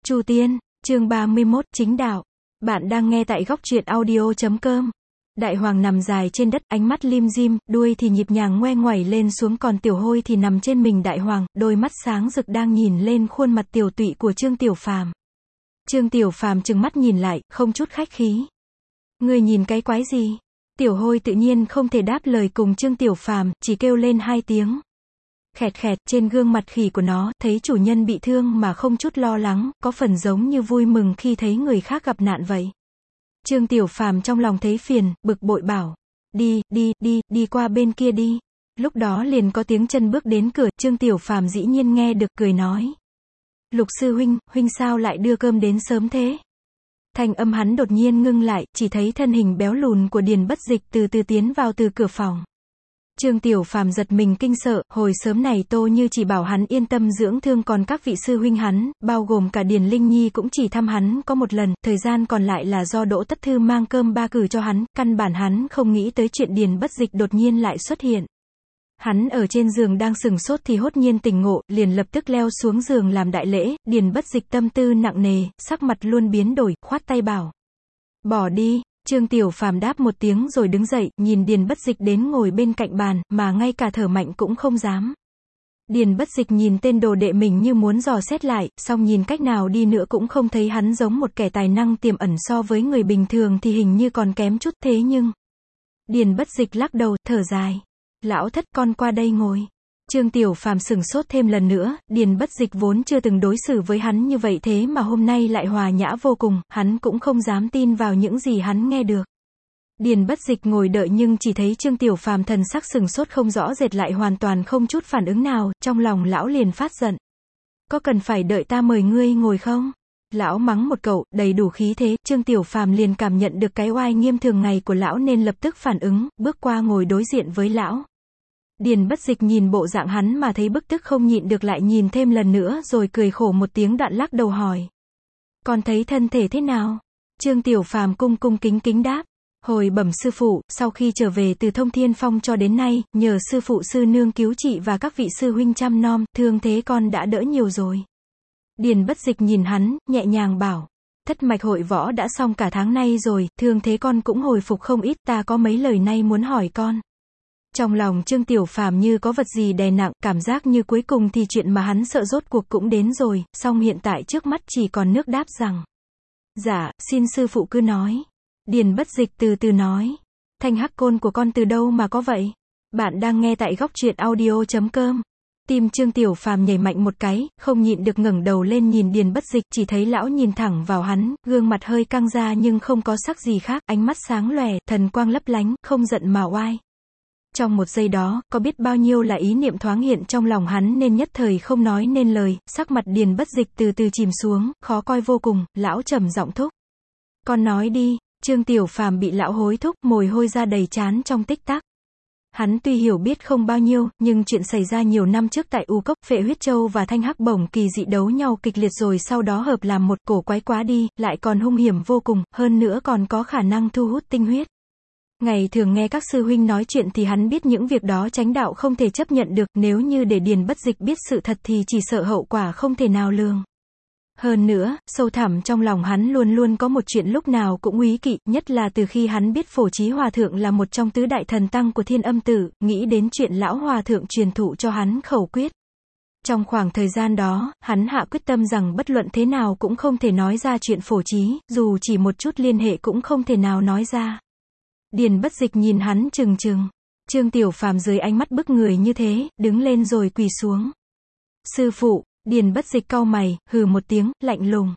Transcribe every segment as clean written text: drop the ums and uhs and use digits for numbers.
Chu Tiên, chương 31, chính đạo. Bạn đang nghe tại góc truyện audio.com. Đại hoàng nằm dài trên đất, ánh mắt lim dim, đuôi thì nhịp nhàng ngoe ngoẩy lên xuống, còn Tiểu Hôi thì nằm trên mình đại hoàng, đôi mắt sáng rực đang nhìn lên khuôn mặt tiểu tụy của Trương Tiểu Phàm. Trương Tiểu Phàm trừng mắt nhìn lại, không chút khách khí. Ngươi nhìn cái quái gì? Tiểu Hôi tự nhiên không thể đáp lời cùng Trương Tiểu Phàm, chỉ kêu lên hai tiếng. Khẹt khẹt, trên gương mặt khỉ của nó, thấy chủ nhân bị thương mà không chút lo lắng, có phần giống như vui mừng khi thấy người khác gặp nạn vậy. Trương Tiểu Phàm trong lòng thấy phiền, bực bội bảo. Đi qua bên kia đi. Lúc đó liền có tiếng chân bước đến cửa, Trương Tiểu Phàm dĩ nhiên nghe được, cười nói. Lục sư huynh, huynh sao lại đưa cơm đến sớm thế? Thanh âm hắn đột nhiên ngưng lại, chỉ thấy thân hình béo lùn của Điền Bất Dịch từ từ tiến vào từ cửa phòng. Trương Tiểu Phàm giật mình kinh sợ, hồi sớm này Tô Như chỉ bảo hắn yên tâm dưỡng thương, còn các vị sư huynh hắn, bao gồm cả Điền Linh Nhi cũng chỉ thăm hắn có một lần, thời gian còn lại là do Đỗ Tất Thư mang cơm ba cử cho hắn, căn bản hắn không nghĩ tới chuyện Điền Bất Dịch đột nhiên lại xuất hiện. Hắn ở trên giường đang sừng sốt thì hốt nhiên tỉnh ngộ, liền lập tức leo xuống giường làm đại lễ. Điền Bất Dịch tâm tư nặng nề, sắc mặt luôn biến đổi, khoát tay bảo. Bỏ đi. Trương Tiểu Phàm đáp một tiếng rồi đứng dậy, nhìn Điền Bất Dịch đến ngồi bên cạnh bàn, mà ngay cả thở mạnh cũng không dám. Điền Bất Dịch nhìn tên đồ đệ mình như muốn dò xét lại, song nhìn cách nào đi nữa cũng không thấy hắn giống một kẻ tài năng tiềm ẩn, so với người bình thường thì hình như còn kém chút, thế nhưng. Điền Bất Dịch lắc đầu, thở dài. Lão thất, con qua đây ngồi. Trương Tiểu Phàm sừng sốt thêm lần nữa, Điền Bất Dịch vốn chưa từng đối xử với hắn như vậy, thế mà hôm nay lại hòa nhã vô cùng, hắn cũng không dám tin vào những gì hắn nghe được. Điền Bất Dịch ngồi đợi nhưng chỉ thấy Trương Tiểu Phàm thần sắc sừng sốt không rõ rệt, lại hoàn toàn không chút phản ứng nào, trong lòng lão liền phát giận. Có cần phải đợi ta mời ngươi ngồi không? Lão mắng một câu, đầy đủ khí thế. Trương Tiểu Phàm liền cảm nhận được cái oai nghiêm thường ngày của lão nên lập tức phản ứng, bước qua ngồi đối diện với lão. Điền Bất Dịch nhìn bộ dạng hắn mà thấy bức tức, không nhịn được lại nhìn thêm lần nữa rồi cười khổ một tiếng, đoạn lắc đầu hỏi. Con thấy thân thể thế nào? Trương Tiểu Phàm cung kính đáp. Hồi bẩm sư phụ, sau khi trở về từ Thông Thiên Phong cho đến nay, nhờ sư phụ sư nương cứu trị và các vị sư huynh chăm nom, thương thế con đã đỡ nhiều rồi. Điền Bất Dịch nhìn hắn, nhẹ nhàng bảo. Thất mạch hội võ đã xong cả tháng nay rồi, thương thế con cũng hồi phục không ít, ta có mấy lời nay muốn hỏi con. Trong lòng Trương Tiểu Phàm như có vật gì đè nặng, cảm giác như cuối cùng thì chuyện mà hắn sợ rốt cuộc cũng đến rồi, song hiện tại trước mắt chỉ còn nước đáp rằng. Dạ, xin sư phụ cứ nói. Điền Bất Dịch từ từ nói. Thanh hắc côn của con từ đâu mà có vậy? Bạn đang nghe tại góc truyện audio.com. Tim Trương Tiểu Phàm nhảy mạnh một cái, không nhịn được ngẩng đầu lên nhìn Điền Bất Dịch, chỉ thấy lão nhìn thẳng vào hắn, gương mặt hơi căng ra nhưng không có sắc gì khác, ánh mắt sáng lòe, thần quang lấp lánh, không giận mà oai. Trong một giây đó, có biết bao nhiêu là ý niệm thoáng hiện trong lòng hắn nên nhất thời không nói nên lời, sắc mặt Điền Bất Dịch từ từ chìm xuống, khó coi vô cùng, lão trầm giọng thúc. Con nói đi. Trương Tiểu Phàm bị lão hối thúc, mồ hôi ra đầy trán trong tích tắc. Hắn tuy hiểu biết không bao nhiêu, nhưng chuyện xảy ra nhiều năm trước tại U Cốc, Phệ Huyết Châu và Thanh Hắc Bổng kỳ dị đấu nhau kịch liệt rồi sau đó hợp làm một, cổ quái quá đi, lại còn hung hiểm vô cùng, hơn nữa còn có khả năng thu hút tinh huyết. Ngày thường nghe các sư huynh nói chuyện thì hắn biết những việc đó chánh đạo không thể chấp nhận được, nếu như để Điền Bất Dịch biết sự thật thì chỉ sợ hậu quả không thể nào lường. Hơn nữa, sâu thẳm trong lòng hắn luôn luôn có một chuyện lúc nào cũng úy kỵ, nhất là từ khi hắn biết Phổ Chí Hòa Thượng là một trong tứ đại thần tăng của Thiên Âm Tự, nghĩ đến chuyện lão Hòa Thượng truyền thụ cho hắn khẩu quyết. Trong khoảng thời gian đó, hắn hạ quyết tâm rằng bất luận thế nào cũng không thể nói ra chuyện Phổ Chí, dù chỉ một chút liên hệ cũng không thể nào nói ra. Điền Bất Dịch nhìn hắn trừng trừng. Trương Tiểu Phàm dưới ánh mắt bức người như thế, đứng lên rồi quỳ xuống. Sư phụ. Điền Bất Dịch cau mày, hừ một tiếng, lạnh lùng.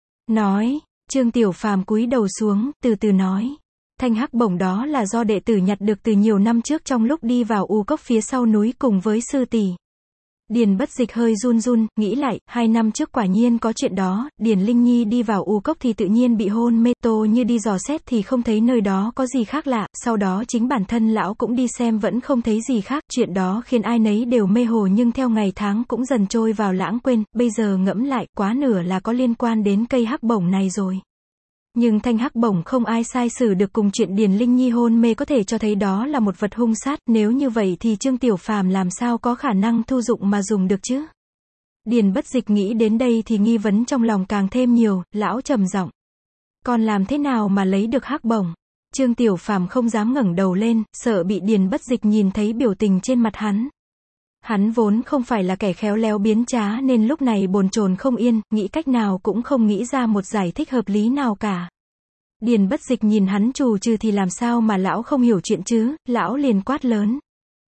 Nói. Trương Tiểu Phàm cúi đầu xuống, từ từ nói. Thanh hắc bổng đó là do đệ tử nhặt được từ nhiều năm trước trong lúc đi vào U Cốc phía sau núi cùng với sư tỷ. Điền Bất Dịch hơi run, nghĩ lại, 2 năm trước quả nhiên có chuyện đó, Điền Linh Nhi đi vào U Cốc thì tự nhiên bị hôn mê, Tô Như đi dò xét thì không thấy nơi đó có gì khác lạ, sau đó chính bản thân lão cũng đi xem vẫn không thấy gì khác, chuyện đó khiến ai nấy đều mê hồ nhưng theo ngày tháng cũng dần trôi vào lãng quên, bây giờ ngẫm lại, quá nửa là có liên quan đến cây hắc bổng này rồi. Nhưng thanh hắc bổng không ai sai xử được cùng chuyện Điền Linh Nhi hôn mê có thể cho thấy đó là một vật hung sát, nếu như vậy thì Trương Tiểu Phàm làm sao có khả năng thu dụng mà dùng được chứ? Điền Bất Dịch nghĩ đến đây thì nghi vấn trong lòng càng thêm nhiều, lão trầm giọng. Con làm thế nào mà lấy được hắc bổng? Trương Tiểu Phàm không dám ngẩng đầu lên, sợ bị Điền Bất Dịch nhìn thấy biểu tình trên mặt hắn. Hắn vốn không phải là kẻ khéo léo biến trá nên lúc này bồn chồn không yên, nghĩ cách nào cũng không nghĩ ra một giải thích hợp lý nào cả. Điền Bất Dịch nhìn hắn trù trừ thì làm sao mà lão không hiểu chuyện chứ, lão liền quát lớn.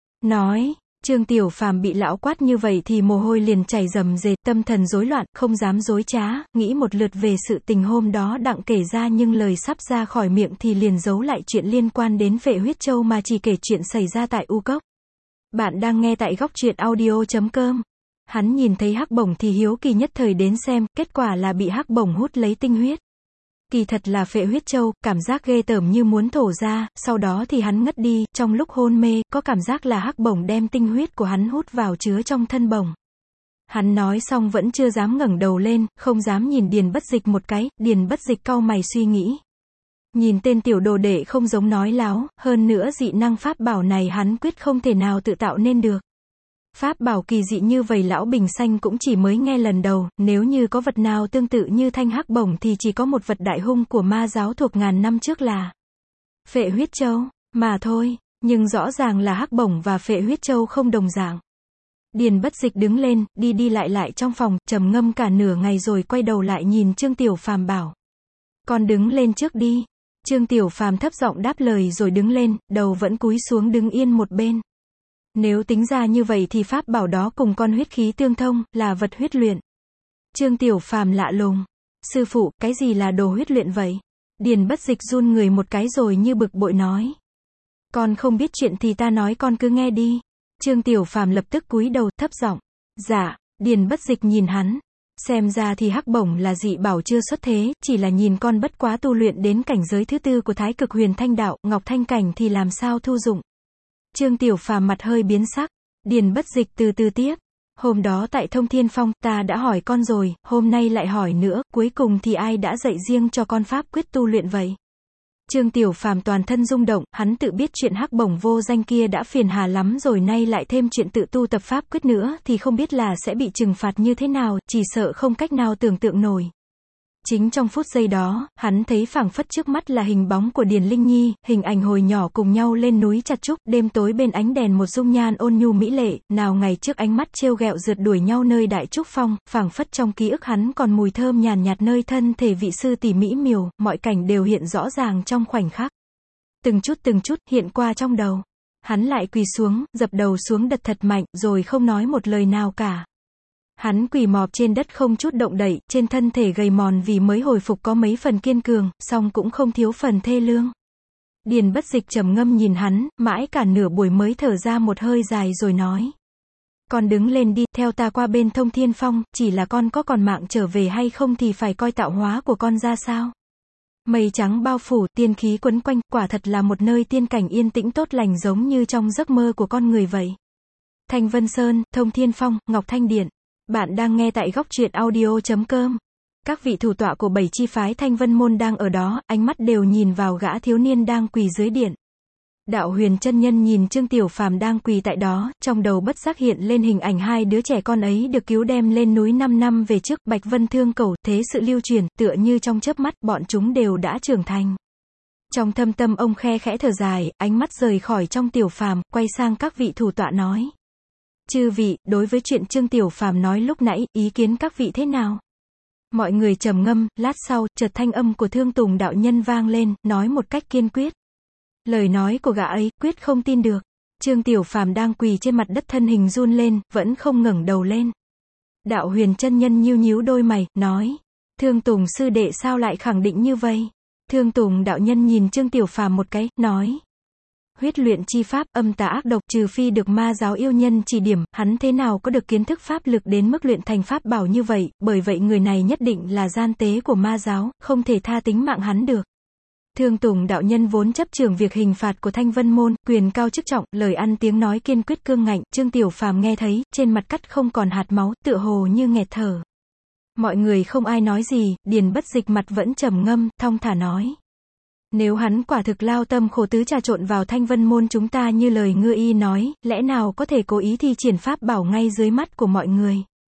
Nói, Trương Tiểu Phàm bị lão quát như vậy thì mồ hôi liền chảy rầm rề, tâm thần rối loạn, không dám dối trá, nghĩ một lượt về sự tình hôm đó đặng kể ra nhưng lời sắp ra khỏi miệng thì liền giấu lại chuyện liên quan đến Phệ Huyết Châu mà chỉ kể chuyện xảy ra tại U Cốc. Bạn đang nghe tại góc truyện audio.com. Hắn nhìn thấy hắc bổng thì hiếu kỳ nhất thời đến xem, kết quả là bị hắc bổng hút lấy tinh huyết. Kỳ thật là Phệ Huyết Châu, cảm giác ghê tởm như muốn thổ ra, sau đó thì hắn ngất đi, trong lúc hôn mê, có cảm giác là hắc bổng đem tinh huyết của hắn hút vào chứa trong thân bổng. Hắn nói xong vẫn chưa dám ngẩng đầu lên, không dám nhìn Điền Bất Dịch một cái, Điền Bất Dịch cau mày suy nghĩ. Nhìn tên tiểu đồ đệ không giống nói láo, hơn nữa dị năng pháp bảo này hắn quyết không thể nào tự tạo nên được. Pháp bảo kỳ dị như vậy lão Bình Xanh cũng chỉ mới nghe lần đầu, nếu như có vật nào tương tự như thanh hắc bổng thì chỉ có một vật đại hung của ma giáo thuộc ngàn năm trước là Phệ Huyết Châu, mà thôi, nhưng rõ ràng là hắc bổng và Phệ Huyết Châu không đồng dạng. Điền Bất Dịch đứng lên, đi lại trong phòng, trầm ngâm cả nửa ngày rồi quay đầu lại nhìn Trương Tiểu Phàm bảo. Con đứng lên trước đi. Trương Tiểu Phàm thấp giọng đáp lời rồi đứng lên, đầu vẫn cúi xuống đứng yên một bên. Nếu tính ra như vậy thì pháp bảo đó cùng con huyết khí tương thông, là vật huyết luyện. Trương Tiểu Phàm lạ lùng. Sư phụ, cái gì là đồ huyết luyện vậy? Điền Bất Dịch run người một cái rồi như bực bội nói. Con không biết chuyện thì ta nói con cứ nghe đi. Trương Tiểu Phàm lập tức cúi đầu, thấp giọng. Dạ. Điền Bất Dịch nhìn hắn. Xem ra thì hắc bổng là dị bảo chưa xuất thế, chỉ là nhìn con bất quá tu luyện đến cảnh giới thứ tư của Thái Cực Huyền Thanh Đạo, Ngọc Thanh Cảnh thì làm sao thu dụng. Trương Tiểu Phàm mặt hơi biến sắc. Điền Bất Dịch từ từ tiếp. Hôm đó tại Thông Thiên Phong, ta đã hỏi con rồi, hôm nay lại hỏi nữa, cuối cùng thì ai đã dạy riêng cho con pháp quyết tu luyện vậy? Trương Tiểu Phàm toàn thân rung động, hắn tự biết chuyện hắc bổng vô danh kia đã phiền hà lắm rồi nay lại thêm chuyện tự tu tập pháp quyết nữa thì không biết là sẽ bị trừng phạt như thế nào, chỉ sợ không cách nào tưởng tượng nổi. Chính trong phút giây đó, hắn thấy phảng phất trước mắt là hình bóng của Điền Linh Nhi, hình ảnh hồi nhỏ cùng nhau lên núi chặt trúc, đêm tối bên ánh đèn một dung nhan ôn nhu mỹ lệ, nào ngày trước ánh mắt trêu ghẹo rượt đuổi nhau nơi đại trúc phong, phảng phất trong ký ức hắn còn mùi thơm nhàn nhạt nơi thân thể vị sư tỷ mỹ miều, mọi cảnh đều hiện rõ ràng trong khoảnh khắc. Từng chút hiện qua trong đầu. Hắn lại quỳ xuống, dập đầu xuống đất thật mạnh, rồi không nói một lời nào cả. Hắn quỳ mọp trên đất không chút động đậy, trên thân thể gầy mòn vì mới hồi phục có mấy phần kiên cường, song cũng không thiếu phần thê lương. Điền Bất Dịch trầm ngâm nhìn hắn, mãi cả nửa buổi mới thở ra một hơi dài rồi nói. Con đứng lên đi, theo ta qua bên Thông Thiên Phong, chỉ là con có còn mạng trở về hay không thì phải coi tạo hóa của con ra sao. Mây trắng bao phủ, tiên khí quấn quanh, quả thật là một nơi tiên cảnh yên tĩnh tốt lành giống như trong giấc mơ của con người vậy. Thanh Vân Sơn, Thông Thiên Phong, Ngọc Thanh Điện. Bạn đang nghe tại góc truyện audio.com. Các vị thủ tọa của 7 chi phái Thanh Vân Môn đang ở đó, ánh mắt đều nhìn vào gã thiếu niên đang quỳ dưới điện. Đạo Huyền chân nhân nhìn Trương Tiểu Phàm đang quỳ tại đó, trong đầu bất giác hiện lên hình ảnh hai đứa trẻ con ấy được cứu đem lên núi 5 năm về trước, Bạch Vân Thương Cầu, thế sự lưu truyền, tựa như trong chớp mắt, bọn chúng đều đã trưởng thành. Trong thâm tâm ông khe khẽ thở dài, ánh mắt rời khỏi trong Tiểu Phàm, quay sang các vị thủ tọa nói. Chư vị, đối với chuyện Trương Tiểu Phàm nói lúc nãy, ý kiến các vị thế nào? Mọi người trầm ngâm, lát sau, chợt thanh âm của Thương Tùng đạo nhân vang lên, nói một cách kiên quyết. Lời nói của gã ấy, quyết không tin được. Trương Tiểu Phàm đang quỳ trên mặt đất thân hình run lên, vẫn không ngẩng đầu lên. Đạo Huyền chân nhân nhíu nhíu đôi mày, nói. Thương Tùng sư đệ sao lại khẳng định như vậy? Thương Tùng đạo nhân nhìn Trương Tiểu Phàm một cái, nói. Huyết luyện chi pháp, âm tà ác độc, trừ phi được ma giáo yêu nhân chỉ điểm, hắn thế nào có được kiến thức pháp lực đến mức luyện thành pháp bảo như vậy, bởi vậy người này nhất định là gian tế của ma giáo, không thể tha tính mạng hắn được. Thương Tùng đạo nhân vốn chấp trưởng việc hình phạt của Thanh Vân Môn, quyền cao chức trọng, lời ăn tiếng nói kiên quyết cương ngạnh, Trương Tiểu Phàm nghe thấy, trên mặt cắt không còn hạt máu, tựa hồ như nghẹt thở. Mọi người không ai nói gì, Điền Bất Dịch mặt vẫn trầm ngâm, thong thả nói. Nếu hắn quả thực lao tâm khổ tứ trà trộn vào Thanh Vân Môn chúng ta như lời ngư y nói, lẽ nào có thể cố ý thi triển pháp bảo ngay dưới mắt của mọi người.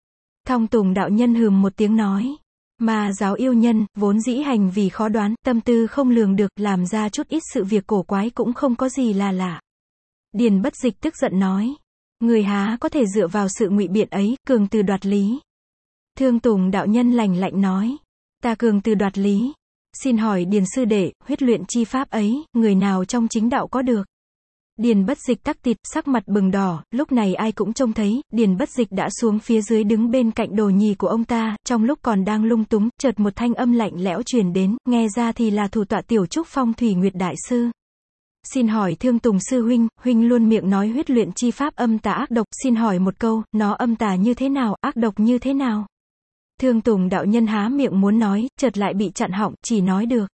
Thong Tùng đạo nhân hừm một tiếng nói. Ma giáo yêu nhân, vốn dĩ hành vì khó đoán, tâm tư không lường được, làm ra chút ít sự việc cổ quái cũng không có gì là lạ. Điền Bất Dịch tức giận nói. Người há có thể dựa vào sự ngụy biện ấy, cường từ đoạt lý. Thương Tùng đạo nhân lạnh lạnh nói. Ta cường từ đoạt lý. Xin hỏi Điền sư đệ, huyết luyện chi pháp ấy, người nào trong chính đạo có được? Điền Bất Dịch tắc tịt, sắc mặt bừng đỏ, lúc này ai cũng trông thấy, Điền Bất Dịch đã xuống phía dưới đứng bên cạnh đồ nhì của ông ta, trong lúc còn đang lung túng, chợt một thanh âm lạnh lẽo truyền đến, nghe ra thì là thủ tọa Tiểu Trúc Phong Thủy Nguyệt đại sư. Xin hỏi Thương Tùng sư huynh, huynh luôn miệng nói huyết luyện chi pháp âm tà ác độc, xin hỏi một câu, nó âm tà như thế nào, ác độc như thế nào? Thương Tùng đạo nhân há miệng muốn nói, chợt lại bị chặn họng, chỉ nói được.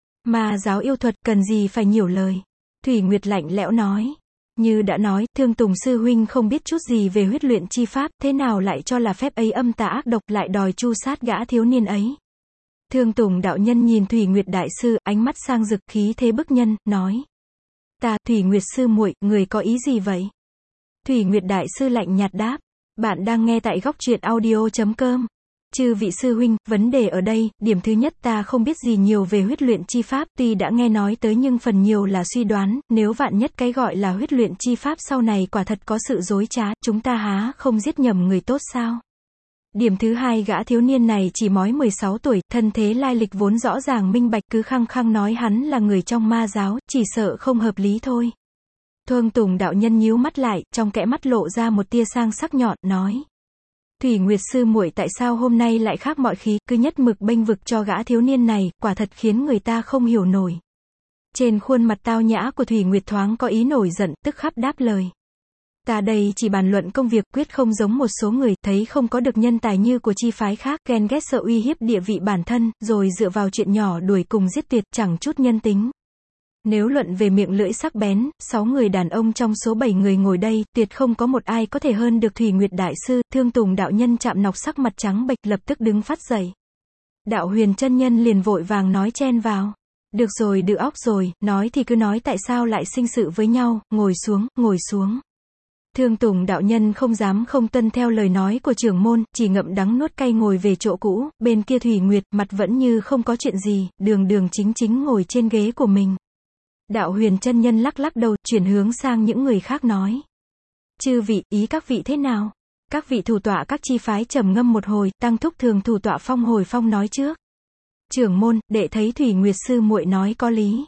Ma giáo yêu thuật, cần gì phải nhiều lời. Thủy Nguyệt lạnh lẽo nói. Như đã nói, Thương Tùng sư huynh không biết chút gì về huyết luyện chi pháp, thế nào lại cho là phép ấy âm tà ác độc, lại đòi tru sát gã thiếu niên ấy. Thương Tùng đạo nhân nhìn Thủy Nguyệt đại sư, ánh mắt sang rực, khí thế bức nhân, nói. Ta, Thủy Nguyệt sư muội, người có ý gì vậy? Thủy Nguyệt đại sư lạnh nhạt đáp. Bạn đang nghe tại góc truyện audio.com. Chư vị sư huynh, vấn đề ở đây, điểm thứ nhất ta không biết gì nhiều về huyết luyện chi pháp, tuy đã nghe nói tới nhưng phần nhiều là suy đoán, nếu vạn nhất cái gọi là huyết luyện chi pháp sau này quả thật có sự dối trá, chúng ta há không giết nhầm người tốt sao? Điểm thứ hai, gã thiếu niên này chỉ mới 16 tuổi, thân thế lai lịch vốn rõ ràng minh bạch, cứ khăng khăng nói hắn là người trong ma giáo, chỉ sợ không hợp lý thôi. Thương Tùng đạo nhân nhíu mắt lại, trong kẽ mắt lộ ra một tia sang sắc nhọn, nói. Thủy Nguyệt sư muội tại sao hôm nay lại khác mọi khí, cứ nhất mực bênh vực cho gã thiếu niên này, quả thật khiến người ta không hiểu nổi. Trên khuôn mặt tao nhã của Thủy Nguyệt thoáng có ý nổi giận, tức khắc đáp lời. Ta đây chỉ bàn luận công việc, quyết không giống một số người, thấy không có được nhân tài như của chi phái khác, ghen ghét sợ uy hiếp địa vị bản thân, rồi dựa vào chuyện nhỏ đuổi cùng giết tuyệt, chẳng chút nhân tính. Nếu luận về miệng lưỡi sắc bén, 6 người đàn ông trong số 7 người ngồi đây, tuyệt không có một ai có thể hơn được Thủy Nguyệt đại sư. Thương Tùng đạo nhân chạm nọc sắc mặt trắng bệch, lập tức đứng phát dậy. Đạo Huyền chân nhân liền vội vàng nói chen vào. Được rồi, đự óc rồi, nói thì cứ nói tại sao lại sinh sự với nhau, ngồi xuống, ngồi xuống. Thương Tùng đạo nhân không dám không tuân theo lời nói của trưởng môn, chỉ ngậm đắng nuốt cay ngồi về chỗ cũ, bên kia Thủy Nguyệt, mặt vẫn như không có chuyện gì, đường đường chính chính ngồi trên ghế của mình. Đạo Huyền chân nhân lắc lắc đầu, chuyển hướng sang những người khác nói. Chư vị, ý các vị thế nào? Các vị thủ tọa các chi phái trầm ngâm một hồi, Tăng Thúc Thường thủ tọa Phong Hồi Phong nói trước. Trưởng môn, đệ thấy Thủy Nguyệt sư muội nói có lý.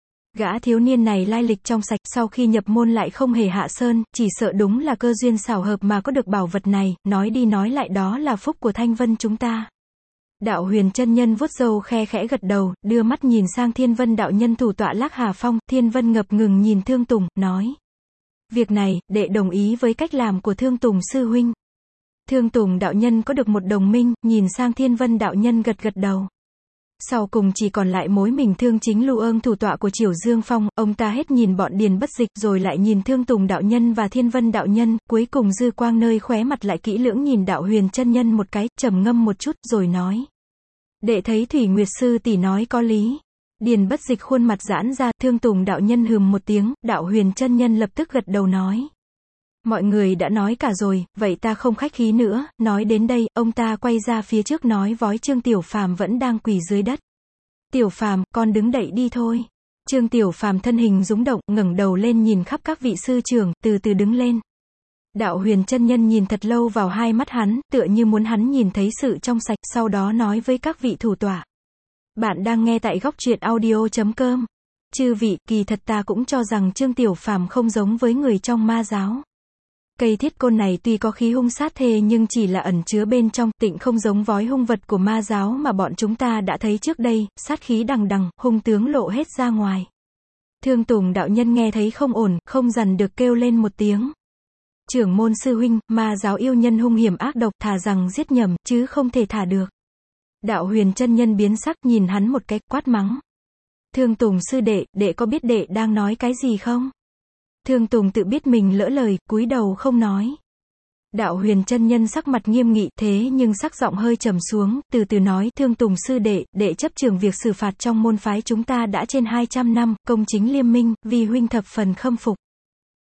Gã thiếu niên này lai lịch trong sạch, sau khi nhập môn lại không hề hạ sơn, chỉ sợ đúng là cơ duyên xảo hợp mà có được bảo vật này, nói đi nói lại đó là phúc của Thanh Vân chúng ta. Đạo Huyền chân nhân vuốt râu khe khẽ gật đầu, đưa mắt nhìn sang Thiên Vân đạo nhân thủ tọa Lác Hà Phong, Thiên Vân ngập ngừng nhìn Thương Tùng, nói. Việc này, đệ đồng ý với cách làm của Thương Tùng sư huynh. Thương Tùng đạo nhân có được một đồng minh, nhìn sang Thiên Vân đạo nhân gật gật đầu. Sau cùng chỉ còn lại mối mình Thương Chính Lưu Ương thủ tọa của Triều Dương Phong, ông ta hết nhìn bọn Điền Bất Dịch rồi lại nhìn Thương Tùng đạo nhân và Thiên Vân đạo nhân, cuối cùng dư quang nơi khóe mặt lại kỹ lưỡng nhìn Đạo Huyền chân nhân một cái, trầm ngâm một chút rồi nói. Đệ thấy Thủy Nguyệt sư tỷ nói có lý. Điền Bất Dịch khuôn mặt giãn ra, Thương Tùng đạo nhân hừm một tiếng, Đạo Huyền chân nhân lập tức gật đầu nói. Mọi người đã nói cả rồi, vậy ta không khách khí nữa, nói đến đây, ông ta quay ra phía trước nói với Trương Tiểu Phàm vẫn đang quỳ dưới đất. Tiểu Phàm, con đứng dậy đi thôi. Trương Tiểu Phàm thân hình rúng động, ngẩng đầu lên nhìn khắp các vị sư trưởng, từ từ đứng lên. Đạo Huyền chân nhân nhìn thật lâu vào hai mắt hắn, tựa như muốn hắn nhìn thấy sự trong sạch, sau đó nói với các vị thủ tọa. Bạn đang nghe tại góc truyện audio.com. Chư vị, kỳ thật ta cũng cho rằng Trương Tiểu Phàm không giống với người trong ma giáo. Cây thiết côn này tuy có khí hung sát thê nhưng chỉ là ẩn chứa bên trong, tịnh không giống vói hung vật của ma giáo mà bọn chúng ta đã thấy trước đây, sát khí đằng đằng, hung tướng lộ hết ra ngoài. Thương Tùng đạo nhân nghe thấy không ổn, không dằn được kêu lên một tiếng. Trưởng môn sư huynh, ma giáo yêu nhân hung hiểm ác độc, thà rằng giết nhầm, chứ không thể thả được. Đạo Huyền chân nhân biến sắc nhìn hắn một cái, quát mắng. Thương Tùng sư đệ, đệ có biết đệ đang nói cái gì không? Thương Tùng tự biết mình lỡ lời, cúi đầu không nói. Đạo Huyền chân nhân sắc mặt nghiêm nghị, thế nhưng sắc giọng hơi trầm xuống, từ từ nói, Thương Tùng sư đệ, đệ chấp trường việc xử phạt trong môn phái chúng ta đã trên 200 năm, công chính liêm minh, vì huynh thập phần khâm phục.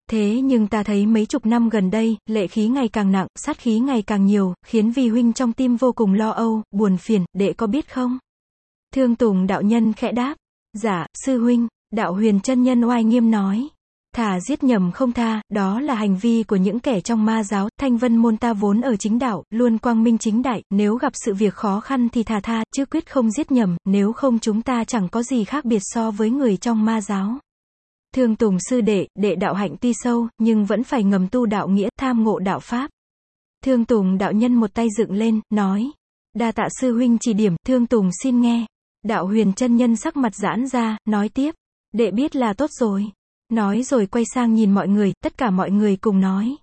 Thế nhưng ta thấy mấy chục năm gần đây, lệ khí ngày càng nặng, sát khí ngày càng nhiều, khiến vi huynh trong tim vô cùng lo âu, buồn phiền, đệ có biết không? Thương Tùng đạo nhân khẽ đáp. Dạ, sư huynh, đạo huyền chân nhân oai nghiêm nói. Thà giết nhầm không tha, đó là hành vi của những kẻ trong ma giáo, Thanh Vân môn ta vốn ở chính đạo, luôn quang minh chính đại, nếu gặp sự việc khó khăn thì thà tha, chứ quyết không giết nhầm, nếu không chúng ta chẳng có gì khác biệt so với người trong ma giáo. Thương Tùng sư đệ, đệ đạo hạnh tuy sâu, nhưng vẫn phải ngầm tu đạo nghĩa, tham ngộ đạo pháp. Thương Tùng đạo nhân một tay dựng lên, nói. Đa tạ sư huynh chỉ điểm, Thương Tùng xin nghe. Đạo huyền chân nhân sắc mặt giãn ra, nói tiếp. Đệ biết là tốt rồi. Nói rồi quay sang nhìn mọi người, tất cả mọi người cùng nói.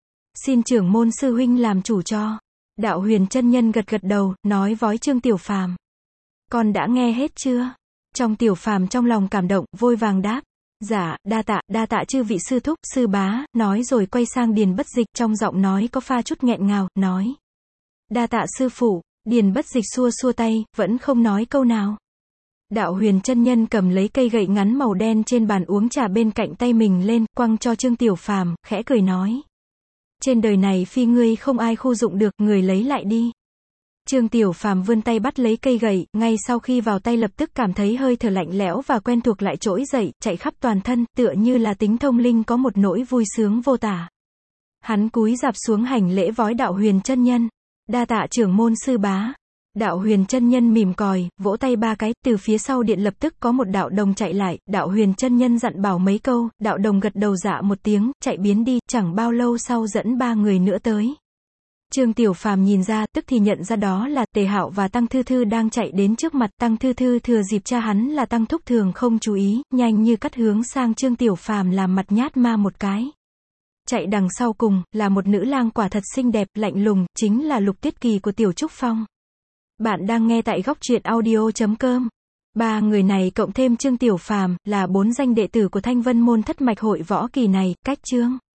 Xin trưởng môn sư huynh làm chủ cho. Đạo huyền chân nhân gật gật đầu, nói với Trương Tiểu Phàm. Con đã nghe hết chưa? Trong Tiểu Phàm trong lòng cảm động, vội vàng đáp. Dạ, đa tạ chư vị sư thúc, sư bá, nói rồi quay sang Điền Bất Dịch, trong giọng nói có pha chút nghẹn ngào, nói. Đa tạ sư phụ. Điền Bất Dịch xua xua tay, vẫn không nói câu nào. Đạo huyền chân nhân cầm lấy cây gậy ngắn màu đen trên bàn uống trà bên cạnh tay mình lên, quăng cho Trương Tiểu Phàm, khẽ cười nói. Trên đời này phi ngươi không ai khu dụng được, người lấy lại đi. Trương Tiểu Phàm vươn tay bắt lấy cây gậy, ngay sau khi vào tay lập tức cảm thấy hơi thở lạnh lẽo và quen thuộc lại trỗi dậy, chạy khắp toàn thân, tựa như là tính thông linh có một nỗi vui sướng vô tả. Hắn cúi rạp xuống hành lễ vói đạo huyền chân nhân. Đa tạ trưởng môn sư bá. Đạo huyền chân nhân mỉm còi, vỗ tay ba cái, từ phía sau điện lập tức có một đạo đồng chạy lại, đạo huyền chân nhân dặn bảo mấy câu, đạo đồng gật đầu dạ một tiếng, chạy biến đi, chẳng bao lâu sau dẫn ba người nữa tới. Trương Tiểu Phàm nhìn ra, tức thì nhận ra đó là Tề Hạo và Tăng Thư Thư đang chạy đến trước mặt. Tăng Thư Thư thừa dịp cha hắn là Tăng Thúc thường không chú ý, nhanh như cắt hướng sang Trương Tiểu Phàm làm mặt nhát ma một cái. Chạy đằng sau cùng, là một nữ lang quả thật xinh đẹp, lạnh lùng, chính là Lục Tuyết Kỳ của Tiểu Trúc Phong. Bạn đang nghe tại góc truyện audio.com. Ba người này cộng thêm Trương Tiểu Phàm là 4 danh đệ tử của Thanh Vân môn thất mạch hội võ kỳ này, cách Trương